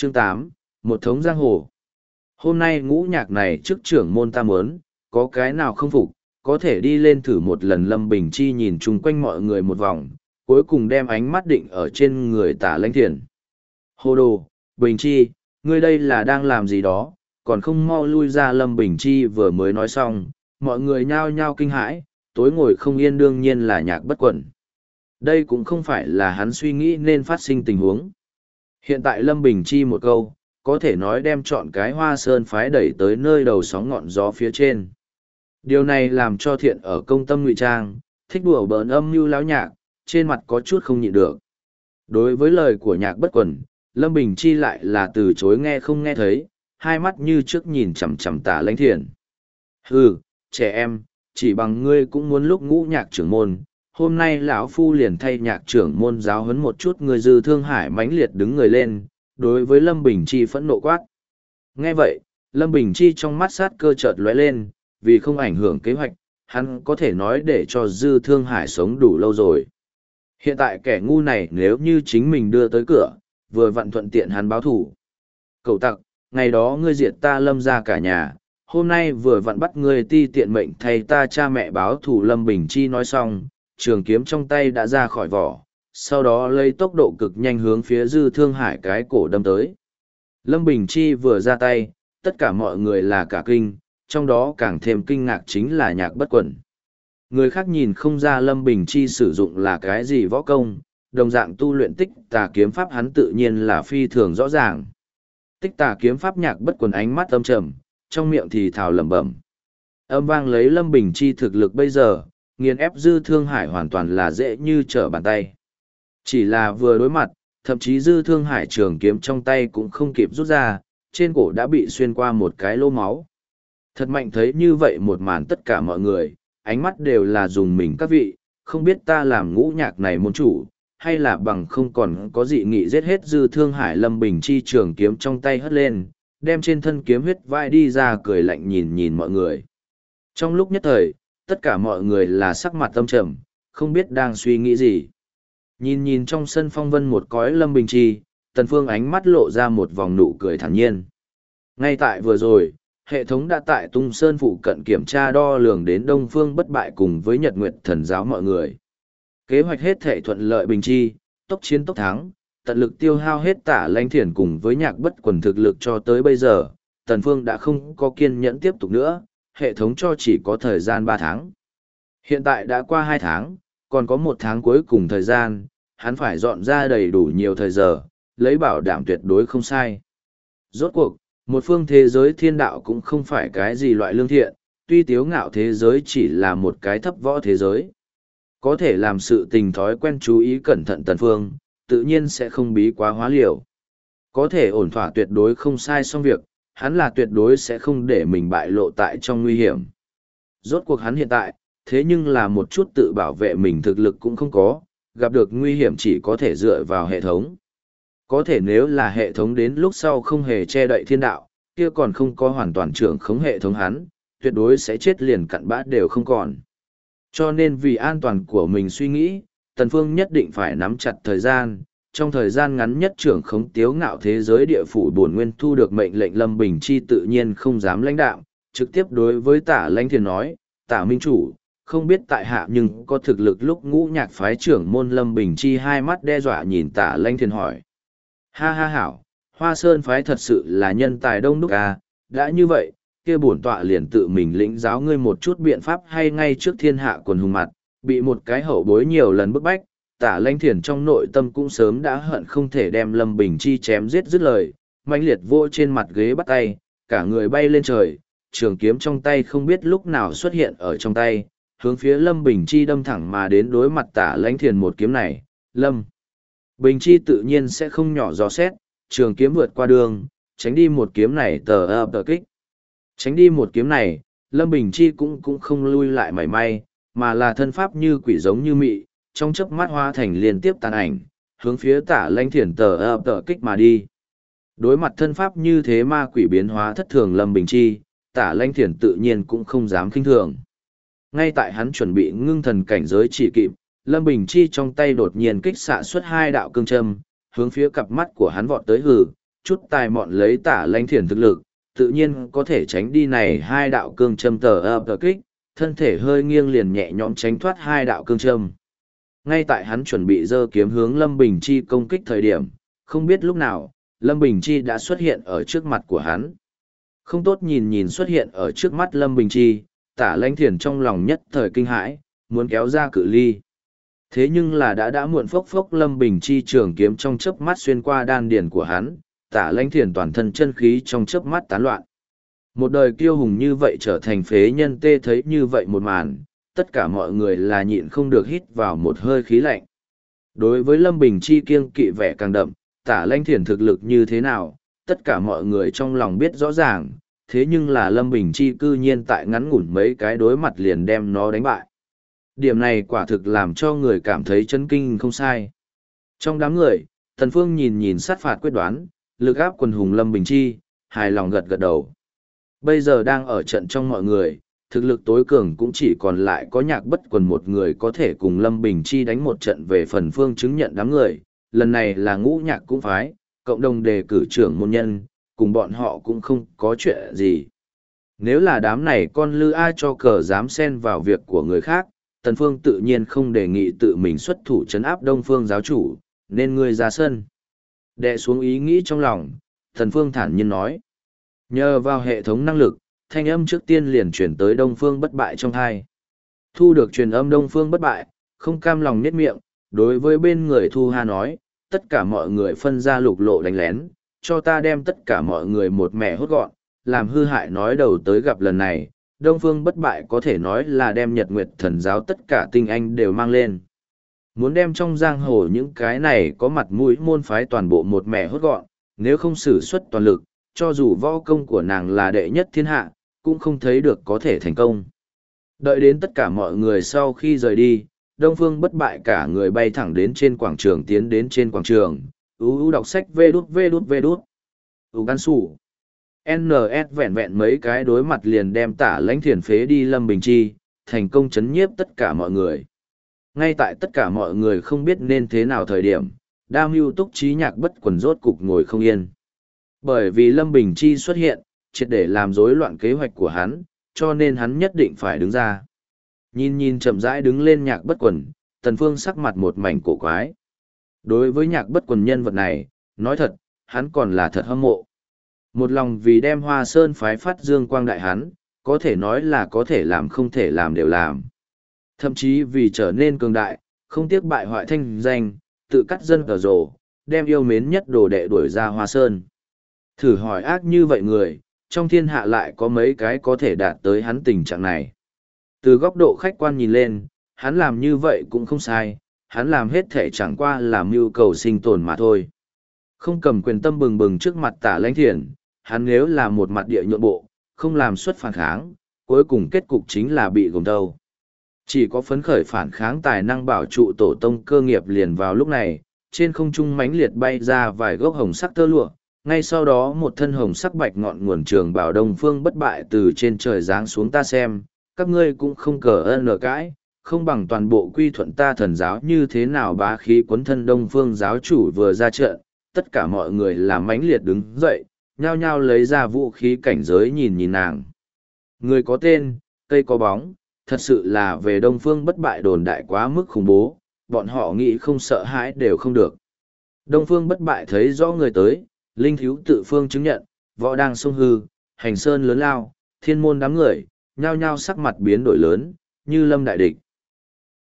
Chương 8, một thống giang hồ. Hôm nay ngũ nhạc này trước trưởng môn ta muốn, có cái nào không phục, có thể đi lên thử một lần. Lâm Bình Chi nhìn chung quanh mọi người một vòng, cuối cùng đem ánh mắt định ở trên người Tả Lãnh Thiền. Hồ đồ, Bình Chi, ngươi đây là đang làm gì đó, còn không mau lui ra. Lâm Bình Chi vừa mới nói xong, mọi người nhao nhao kinh hãi, tối ngồi không yên đương nhiên là Nhạc Bất Quần. Đây cũng không phải là hắn suy nghĩ nên phát sinh tình huống. Hiện tại Lâm Bình Chi một câu, có thể nói đem chọn cái Hoa Sơn phái đẩy tới nơi đầu sóng ngọn gió phía trên. Điều này làm cho Thiện ở công tâm ngụy trang, thích đùa bỡn âm mưu láo nhạc, trên mặt có chút không nhịn được. Đối với lời của Nhạc Bất Quần, Lâm Bình Chi lại là từ chối nghe không nghe thấy, hai mắt như trước nhìn chằm chằm Tả Lãnh Thiền. Hừ, trẻ em, chỉ bằng ngươi cũng muốn lúc ngũ nhạc trưởng môn, hôm nay lão phu liền thay nhạc trưởng môn giáo huấn một chút. Người Dư Thương Hải mãnh liệt đứng người lên, đối với Lâm Bình Chi phẫn nộ quát. Nghe vậy, Lâm Bình Chi trong mắt sát cơ chợt lóe lên, vì không ảnh hưởng kế hoạch, hắn có thể nói để cho Dư Thương Hải sống đủ lâu rồi. Hiện tại kẻ ngu này nếu như chính mình đưa tới cửa, vừa vặn thuận tiện hắn báo thủ. Cậu tặc, ngày đó ngươi diệt ta Lâm ra cả nhà, hôm nay vừa vặn bắt ngươi ti tiện mệnh thay ta cha mẹ báo thủ. Lâm Bình Chi nói xong, trường kiếm trong tay đã ra khỏi vỏ, sau đó lấy tốc độ cực nhanh hướng phía Dư Thương Hải cái cổ đâm tới. Lâm Bình Chi vừa ra tay, tất cả mọi người là cả kinh, trong đó càng thêm kinh ngạc chính là Nhạc Bất Quần. Người khác nhìn không ra Lâm Bình Chi sử dụng là cái gì võ công, đồng dạng tu luyện Tích Tà kiếm pháp hắn tự nhiên là phi thường rõ ràng. Tích Tà kiếm pháp Nhạc Bất Quần ánh mắt âm trầm, trong miệng thì thào lẩm bẩm. Âm vang lấy Lâm Bình Chi thực lực bây giờ, nghiền ép Dư Thương Hải hoàn toàn là dễ như trở bàn tay. Chỉ là vừa đối mặt, thậm chí Dư Thương Hải trường kiếm trong tay cũng không kịp rút ra, trên cổ đã bị xuyên qua một cái lỗ máu. Thật mạnh. Thấy như vậy một màn, tất cả mọi người, ánh mắt đều là dùng mình. Các vị, không biết ta làm ngũ nhạc này môn chủ, hay là bằng không còn có dị nghị giết hết Dư Thương Hải. Lâm Bình Chi trường kiếm trong tay hất lên, đem trên thân kiếm huyết vai đi ra, cười lạnh nhìn nhìn mọi người. Trong lúc nhất thời, tất cả mọi người là sắc mặt âm trầm, không biết đang suy nghĩ gì. Nhìn nhìn trong sân phong vân một cõi Lâm Bình Chi, Tần Phương ánh mắt lộ ra một vòng nụ cười thản nhiên. Ngay tại vừa rồi, hệ thống đã tại Tung Sơn phụ cận kiểm tra đo lường đến Đông Phương Bất Bại cùng với Nhật Nguyệt Thần giáo mọi người. Kế hoạch hết thảy thuận lợi bình chi, tốc chiến tốc thắng, tận lực tiêu hao hết Tả Lãnh Thiền cùng với Nhạc Bất Quần thực lực cho tới bây giờ, Tần Phương đã không có kiên nhẫn tiếp tục nữa, hệ thống cho chỉ có thời gian 3 tháng. Hiện tại đã qua 2 tháng, còn có 1 tháng cuối cùng thời gian, hắn phải dọn ra đầy đủ nhiều thời giờ, lấy bảo đảm tuyệt đối không sai. Rốt cuộc, một phương thế giới thiên đạo cũng không phải cái gì loại lương thiện, tuy tiếu ngạo thế giới chỉ là một cái thấp võ thế giới. Có thể làm sự tình thói quen chú ý cẩn thận Tần Phương, tự nhiên sẽ không bí quá hóa liều. Có thể ổn thỏa tuyệt đối không sai xong việc, hắn là tuyệt đối sẽ không để mình bại lộ tại trong nguy hiểm. Rốt cuộc hắn hiện tại, thế nhưng là một chút tự bảo vệ mình thực lực cũng không có, gặp được nguy hiểm chỉ có thể dựa vào hệ thống. Có thể nếu là hệ thống đến lúc sau không hề che đậy thiên đạo, kia còn không có hoàn toàn trưởng khống hệ thống hắn, tuyệt đối sẽ chết liền cặn bã đều không còn. Cho nên vì an toàn của mình suy nghĩ, Tần Phương nhất định phải nắm chặt thời gian, trong thời gian ngắn nhất trưởng khống tiếu ngạo thế giới địa phủ bổn nguyên thu được mệnh lệnh. Lâm Bình Chi tự nhiên không dám lãnh đạm, trực tiếp đối với Tả Lãnh Thiền nói, Tả Minh Chủ, không biết tại hạ nhưng có thực lực lúc ngũ nhạc phái trưởng môn. Lâm Bình Chi hai mắt đe dọa nhìn Tả Lãnh Thiền hỏi. Ha ha hảo, Hoa Sơn phái thật sự là nhân tài đông đúc à, đã như vậy, kia bổn tọa liền tự mình lĩnh giáo ngươi một chút biện pháp hay. Ngay trước thiên hạ quần hùng mặt, bị một cái hậu bối nhiều lần bức bách, Tả Lãnh Thiền trong nội tâm cũng sớm đã hận không thể đem Lâm Bình Chi chém giết dứt lời, mãnh liệt vô trên mặt ghế bắt tay, cả người bay lên trời, trường kiếm trong tay không biết lúc nào xuất hiện ở trong tay, hướng phía Lâm Bình Chi đâm thẳng mà đến. Đối mặt Tả Lãnh Thiền một kiếm này, Lâm Bình Chi tự nhiên sẽ không nhỏ dò xét, trường kiếm vượt qua đường, tránh đi một kiếm này tờ kích. Tránh đi một kiếm này, Lâm Bình Chi cũng không lui lại mảy may, mà là thân pháp như quỷ giống như mị, trong chớp mắt hóa thành liên tiếp tàn ảnh, hướng phía Tả Lãnh Thiền tờ kích mà đi. Đối mặt thân pháp như thế ma quỷ biến hóa thất thường Lâm Bình Chi, Tả Lãnh Thiền tự nhiên cũng không dám khinh thường. Ngay tại hắn chuẩn bị ngưng thần cảnh giới chỉ kịp, Lâm Bình Chi trong tay đột nhiên kích xạ xuất 2 đạo cương châm, hướng phía cặp mắt của hắn vọt tới. Hừ, chút tài mọn lấy Tả Lãnh Thiền thực lực, tự nhiên có thể tránh đi này hai đạo cương châm tờ kích, thân thể hơi nghiêng liền nhẹ nhõm tránh thoát hai đạo cương châm. Ngay tại hắn chuẩn bị giơ kiếm hướng Lâm Bình Chi công kích thời điểm, không biết lúc nào, Lâm Bình Chi đã xuất hiện ở trước mặt của hắn. Không tốt nhìn xuất hiện ở trước mắt Lâm Bình Chi, Tả Lãnh Thiền trong lòng nhất thời kinh hãi, muốn kéo ra cự ly. Thế nhưng là đã muộn, phốc phốc Lâm Bình Chi trường kiếm trong chớp mắt xuyên qua đan điền của hắn, Tả Lãnh Thiền toàn thân chân khí trong chớp mắt tán loạn. Một đời kiêu hùng như vậy trở thành phế nhân tê, thấy như vậy một màn, tất cả mọi người là nhịn không được hít vào một hơi khí lạnh. Đối với Lâm Bình Chi kiêng kỵ vẻ càng đậm, Tả Lãnh Thiền thực lực như thế nào, tất cả mọi người trong lòng biết rõ ràng, thế nhưng là Lâm Bình Chi cư nhiên tại ngắn ngủn mấy cái đối mặt liền đem nó đánh bại. Điểm này quả thực làm cho người cảm thấy chấn kinh không sai. Trong đám người, Tần Phương nhìn sát phạt quyết đoán, lực áp quần hùng Lâm Bình Chi, hài lòng gật gật đầu. Bây giờ đang ở trận trong mọi người, thực lực tối cường cũng chỉ còn lại có Nhạc Bất Quần một người có thể cùng Lâm Bình Chi đánh một trận. Về phần phương chứng nhận đám người, lần này là Ngũ Nhạc cũng phái, cộng đồng đề cử trưởng môn nhân, cùng bọn họ cũng không có chuyện gì. Nếu là đám này con lư ai cho cờ dám xen vào việc của người khác, Tần Phương tự nhiên không đề nghị tự mình xuất thủ trấn áp Đông Phương giáo chủ, nên ngươi ra sân. Đè xuống ý nghĩ trong lòng, Tần Phương thản nhiên nói. Nhờ vào hệ thống năng lực, thanh âm trước tiên liền chuyển tới Đông Phương Bất Bại trong tai. Thu được truyền âm Đông Phương Bất Bại, không cam lòng nhếch miệng, đối với bên người Thu Ha nói, tất cả mọi người phân ra lục lộ đánh lén, cho ta đem tất cả mọi người một mẻ hốt gọn, làm hư hại nói đầu tới gặp lần này, Đông Phương Bất Bại có thể nói là đem Nhật Nguyệt Thần giáo tất cả tinh anh đều mang lên. Muốn đem trong giang hồ những cái này có mặt mũi môn phái toàn bộ một mẻ hốt gọn, nếu không sử xuất toàn lực, cho dù võ công của nàng là đệ nhất thiên hạ, cũng không thấy được có thể thành công. Đợi đến tất cả mọi người sau khi rời đi, Đông Phương Bất Bại cả người bay thẳng đến trên quảng trường, tiến đến trên quảng trường, đọc sách vê đút. Gan sủ. NS vẹn vẹn mấy cái đối mặt liền đem Tả Lãnh Thiền phế đi Lâm Bình Chi, thành công chấn nhiếp tất cả mọi người. Ngay tại tất cả mọi người không biết nên thế nào thời điểm, Đa Mưu Túc Trí Nhạc Bất Quần rốt cục ngồi không yên. Bởi vì Lâm Bình Chi xuất hiện, triệt để làm rối loạn kế hoạch của hắn, cho nên hắn nhất định phải đứng ra. Nhìn chậm rãi đứng lên Nhạc Bất Quần, Tần Phương sắc mặt một mảnh cổ quái. Đối với Nhạc Bất Quần nhân vật này, nói thật, hắn còn là thật hâm mộ. Một lòng vì đem Hoa Sơn phái phát dương quang đại hắn, có thể nói là có thể làm không thể làm đều làm. Thậm chí vì trở nên cường đại, không tiếc bại hoại thanh danh, tự cắt dân cờ rồ, đem yêu mến nhất đồ đệ đuổi ra Hoa Sơn. Thử hỏi ác như vậy người, trong thiên hạ lại có mấy cái có thể đạt tới hắn tình trạng này. Từ góc độ khách quan nhìn lên, hắn làm như vậy cũng không sai, hắn làm hết thể chẳng qua là mưu cầu sinh tồn mà thôi. Không cầm quyền tâm bừng bừng trước mặt Tả Lãnh Thiền, hắn nếu là một mặt địa nhượng bộ, không làm xuất phản kháng, cuối cùng kết cục chính là bị gồng tâu. Chỉ có phấn khởi phản kháng tài năng bảo trụ tổ tông cơ nghiệp. Liền vào lúc này, trên không trung mãnh liệt bay ra vài gốc hồng sắc tơ lụa, ngay sau đó một thân hồng sắc bạch ngọn nguồn trường bảo Đông Phương Bất Bại từ trên trời giáng xuống. Ta xem, các ngươi cũng không cờ ơn nở cãi, không bằng toàn bộ quy thuận ta thần giáo như thế nào. Bá khí cuốn thân Đông Phương giáo chủ vừa ra trận, tất cả mọi người làm mãnh liệt đứng dậy, nhao nhao lấy ra vũ khí cảnh giới nhìn nàng. Người có tên, cây có bóng, thật sự là về Đông Phương Bất Bại đồn đại quá mức khủng bố, bọn họ nghĩ không sợ hãi đều không được. Đông Phương Bất Bại thấy rõ người tới, linh thiếu tự phương chứng nhận, võ đang sông hư, hành sơn lớn lao, thiên môn đám người, nhao nhao sắc mặt biến đổi lớn, như lâm đại địch.